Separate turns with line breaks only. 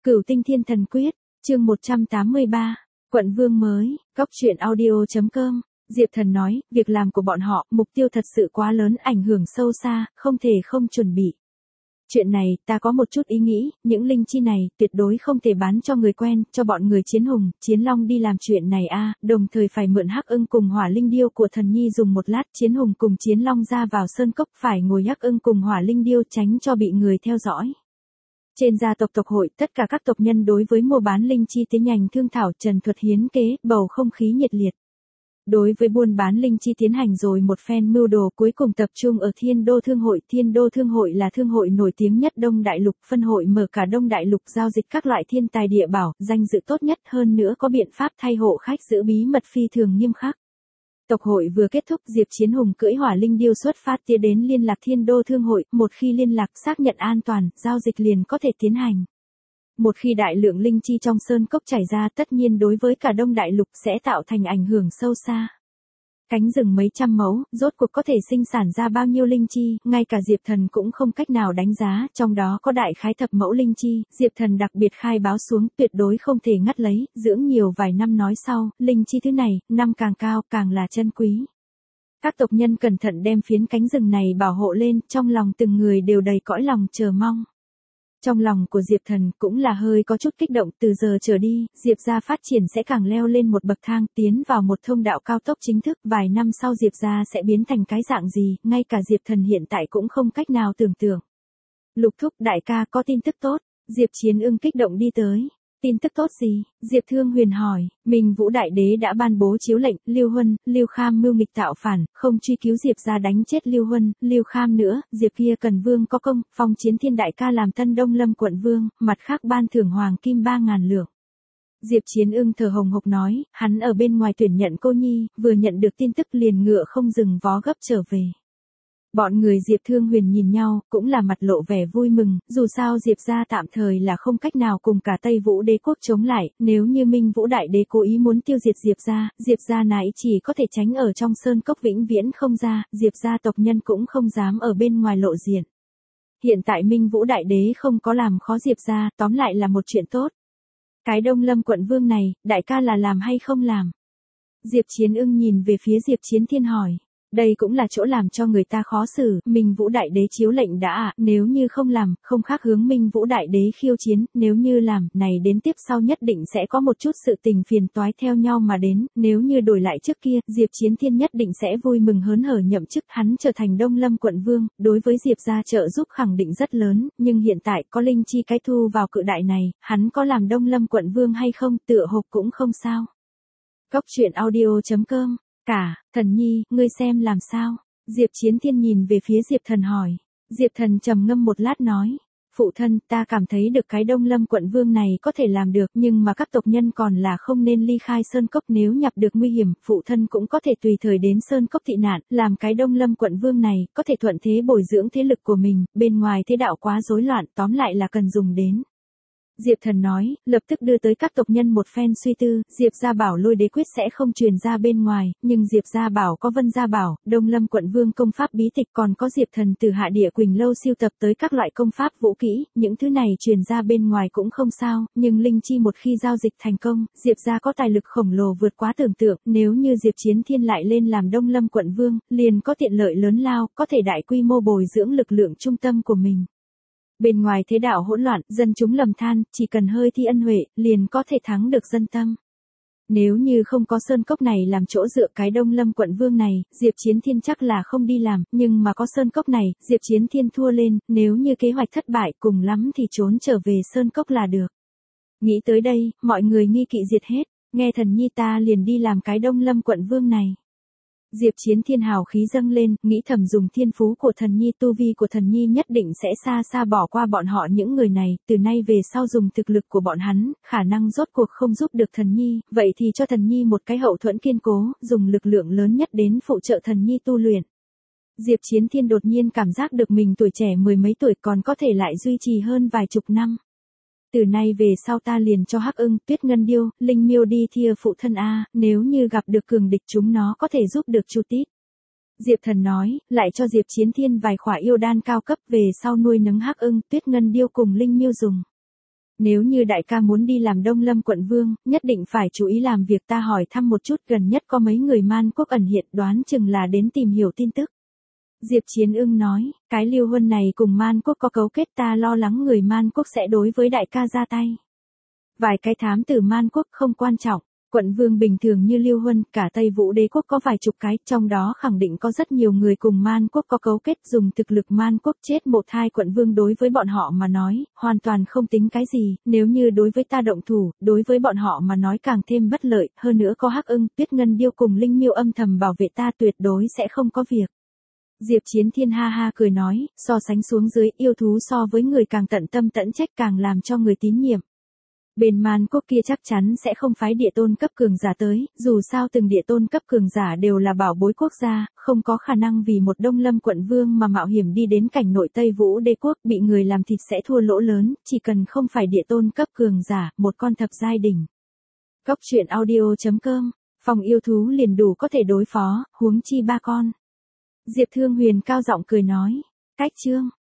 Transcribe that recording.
Cửu Tinh Thiên Thần Quyết, chương 183, Quận Vương mới, Cóc truyện audio.com. Diệp Thần nói, việc làm của bọn họ, mục tiêu thật sự quá lớn, ảnh hưởng sâu xa, không thể không chuẩn bị. Chuyện này, ta có một chút ý nghĩ, những linh chi này, tuyệt đối không thể bán cho người quen, cho bọn người Chiến Hùng, Chiến Long đi làm chuyện này đồng thời phải mượn Hắc Ưng cùng Hỏa Linh Điêu của Thần Nhi dùng một lát, Chiến Hùng cùng Chiến Long ra vào sơn cốc, phải ngồi Hắc Ưng cùng Hỏa Linh Điêu tránh cho bị người theo dõi. Trên gia tộc tộc hội, tất cả các tộc nhân đối với mua bán linh chi tiến hành thương thảo, trần thuật hiến kế, bầu không khí nhiệt liệt. Đối với buôn bán linh chi tiến hành rồi một phen mưu đồ, cuối cùng tập trung ở Thiên Đô Thương hội. Thiên Đô Thương hội là thương hội nổi tiếng nhất Đông Đại Lục, phân hội mở cả Đông Đại Lục, giao dịch các loại thiên tài địa bảo, danh dự tốt nhất, hơn nữa có biện pháp thay hộ khách giữ bí mật phi thường nghiêm khắc. Tộc hội vừa kết thúc, Diệp Chiến Hùng cưỡi Hỏa Linh Điêu xuất phát tiến đến liên lạc Thiên Đô Thương hội, một khi liên lạc xác nhận an toàn, giao dịch liền có thể tiến hành. Một khi đại lượng linh chi trong sơn cốc chảy ra, tất nhiên đối với cả Đông Đại Lục sẽ tạo thành ảnh hưởng sâu xa. Cánh rừng mấy trăm mẫu, rốt cuộc có thể sinh sản ra bao nhiêu linh chi, ngay cả Diệp Thần cũng không cách nào đánh giá, trong đó có đại khái thập mẫu linh chi, Diệp Thần đặc biệt khai báo xuống, tuyệt đối không thể ngắt lấy, dưỡng nhiều vài năm nói sau, linh chi thứ này, năm càng cao, càng là chân quý. Các tộc nhân cẩn thận đem phiến cánh rừng này bảo hộ lên, trong lòng từng người đều đầy cõi lòng chờ mong. Trong lòng của Diệp Thần cũng là hơi có chút kích động, từ giờ trở đi, Diệp gia phát triển sẽ càng leo lên một bậc thang, tiến vào một thông đạo cao tốc chính thức, vài năm sau Diệp gia sẽ biến thành cái dạng gì, ngay cả Diệp Thần hiện tại cũng không cách nào tưởng tượng. Lục thúc đại ca có tin tức tốt, Diệp Chiến Ưng kích động đi tới. Tin tức tốt gì? Diệp Thương Huyền hỏi. Minh Vũ Đại Đế đã ban bố chiếu lệnh, Lưu Huân, Lưu Kham mưu nghịch tạo phản, không truy cứu Diệp gia đánh chết Lưu Huân, Lưu Kham nữa, Diệp kia cần vương có công, phong Chiến Thiên đại ca làm Tân Đông Lâm quận vương, mặt khác ban thưởng hoàng kim 3.000 lượng. Diệp Chiến Ưng thở hồng hộc nói, hắn ở bên ngoài tuyển nhận cô nhi, vừa nhận được tin tức liền ngựa không dừng vó gấp trở về. Bọn người Diệp Thương Huyền nhìn nhau, cũng là mặt lộ vẻ vui mừng, dù sao Diệp gia tạm thời là không cách nào cùng cả Tây Vũ Đế quốc chống lại, nếu như Minh Vũ Đại Đế cố ý muốn tiêu diệt Diệp gia nãy chỉ có thể tránh ở trong sơn cốc vĩnh viễn không ra, Diệp gia tộc nhân cũng không dám ở bên ngoài lộ diện. Hiện tại Minh Vũ Đại Đế không có làm khó Diệp gia, tóm lại là một chuyện tốt. Cái Đông Lâm quận vương này, đại ca là làm hay không làm? Diệp Chiến Ưng nhìn về phía Diệp Chiến Thiên hỏi. Đây cũng là chỗ làm cho người ta khó xử, Minh Vũ Đại Đế chiếu lệnh đã nếu như không làm, không khác hướng Minh Vũ Đại Đế khiêu chiến, nếu như làm, này đến tiếp sau nhất định sẽ có một chút sự tình phiền toái theo nhau mà đến, nếu như đổi lại trước kia, Diệp Chiến Thiên nhất định sẽ vui mừng hớn hở nhậm chức, hắn trở thành Đông Lâm quận vương, đối với Diệp gia trợ giúp khẳng định rất lớn, nhưng hiện tại có linh chi cái thu vào cự đại này, hắn có làm Đông Lâm quận vương hay không, tựa hộp cũng không sao. Cóc truyện audio.com. Thần Nhi, ngươi xem làm sao? Diệp Chiến Thiên nhìn về phía Diệp Thần hỏi. Diệp Thần trầm ngâm một lát nói. Phụ thân, ta cảm thấy được cái Đông Lâm quận vương này có thể làm được, nhưng mà các tộc nhân còn là không nên ly khai sơn cốc, nếu nhập được nguy hiểm, phụ thân cũng có thể tùy thời đến sơn cốc tị nạn, làm cái Đông Lâm quận vương này, có thể thuận thế bồi dưỡng thế lực của mình, bên ngoài thế đạo quá rối loạn, tóm lại là cần dùng đến. Diệp Thần nói, lập tức đưa tới các tộc nhân một phen suy tư, Diệp gia bảo Lôi Đế quyết sẽ không truyền ra bên ngoài, nhưng Diệp gia bảo có Vân gia bảo, Đông Lâm quận vương công pháp bí tịch, còn có Diệp Thần từ Hạ Địa Quỳnh lâu siêu tập tới các loại công pháp vũ kỹ, những thứ này truyền ra bên ngoài cũng không sao, nhưng linh chi một khi giao dịch thành công, Diệp gia có tài lực khổng lồ vượt quá tưởng tượng, nếu như Diệp Chiến Thiên lại lên làm Đông Lâm quận vương, liền có tiện lợi lớn lao, có thể đại quy mô bồi dưỡng lực lượng trung tâm của mình. Bên ngoài thế đạo hỗn loạn, dân chúng lầm than, chỉ cần hơi thi ân huệ, liền có thể thắng được dân tâm. Nếu như không có sơn cốc này làm chỗ dựa cái Đông Lâm quận vương này, Diệp Chiến Thiên chắc là không đi làm, nhưng mà có sơn cốc này, Diệp Chiến Thiên thua lên, nếu như kế hoạch thất bại, cùng lắm thì trốn trở về sơn cốc là được. Nghĩ tới đây, mọi người nghi kỵ diệt hết, nghe Thần Nhi ta liền đi làm cái Đông Lâm quận vương này. Diệp Chiến Thiên hào khí dâng lên, nghĩ thầm dùng thiên phú của Thần Nhi, tu vi của Thần Nhi nhất định sẽ xa xa bỏ qua bọn họ những người này, từ nay về sau dùng thực lực của bọn hắn, khả năng rốt cuộc không giúp được Thần Nhi, vậy thì cho Thần Nhi một cái hậu thuẫn kiên cố, dùng lực lượng lớn nhất đến phụ trợ Thần Nhi tu luyện. Diệp Chiến Thiên đột nhiên cảm giác được mình tuổi trẻ mười mấy tuổi còn có thể lại duy trì hơn vài chục năm. Từ nay về sau ta liền cho Hắc Ưng, Tuyết Ngân Điêu, Linh Miêu đi thìa phụ thân nếu như gặp được cường địch chúng nó có thể giúp được chu tít. Diệp Thần nói, lại cho Diệp Chiến Thiên vài khỏa yêu đan cao cấp về sau nuôi nấng Hắc Ưng, Tuyết Ngân Điêu cùng Linh Miêu dùng. Nếu như đại ca muốn đi làm Đông Lâm quận vương, nhất định phải chú ý làm việc, ta hỏi thăm một chút gần nhất có mấy người Man Quốc ẩn hiện, đoán chừng là đến tìm hiểu tin tức. Diệp Chiến Ưng nói, cái Lưu Huân này cùng Man Quốc có cấu kết, ta lo lắng người Man Quốc sẽ đối với đại ca ra tay. Vài cái thám tử Man Quốc không quan trọng, quận vương bình thường như Lưu Huân, cả Tây Vũ Đế quốc có vài chục cái, trong đó khẳng định có rất nhiều người cùng Man Quốc có cấu kết, dùng thực lực Man Quốc chết một hai quận vương đối với bọn họ mà nói, hoàn toàn không tính cái gì, nếu như đối với ta động thủ, đối với bọn họ mà nói càng thêm bất lợi, hơn nữa có Hắc Ưng, Tuyết Ngân Điêu cùng Linh Miêu âm thầm bảo vệ ta, tuyệt đối sẽ không có việc. Diệp Chiến Thiên ha ha cười nói, so sánh xuống dưới, yêu thú so với người càng tận tâm tận trách, càng làm cho người tín nhiệm. Bên Man Quốc kia chắc chắn sẽ không phái địa tôn cấp cường giả tới, dù sao từng địa tôn cấp cường giả đều là bảo bối quốc gia, không có khả năng vì một Đông Lâm quận vương mà mạo hiểm đi đến cảnh nội Tây Vũ Đế quốc, bị người làm thịt sẽ thua lỗ lớn, chỉ cần không phải địa tôn cấp cường giả, một con thập giai đỉnh. Cốc truyện audio.com, phòng yêu thú liền đủ có thể đối phó, huống chi ba con. Diệp Thương Huyền cao giọng cười nói, cách chương.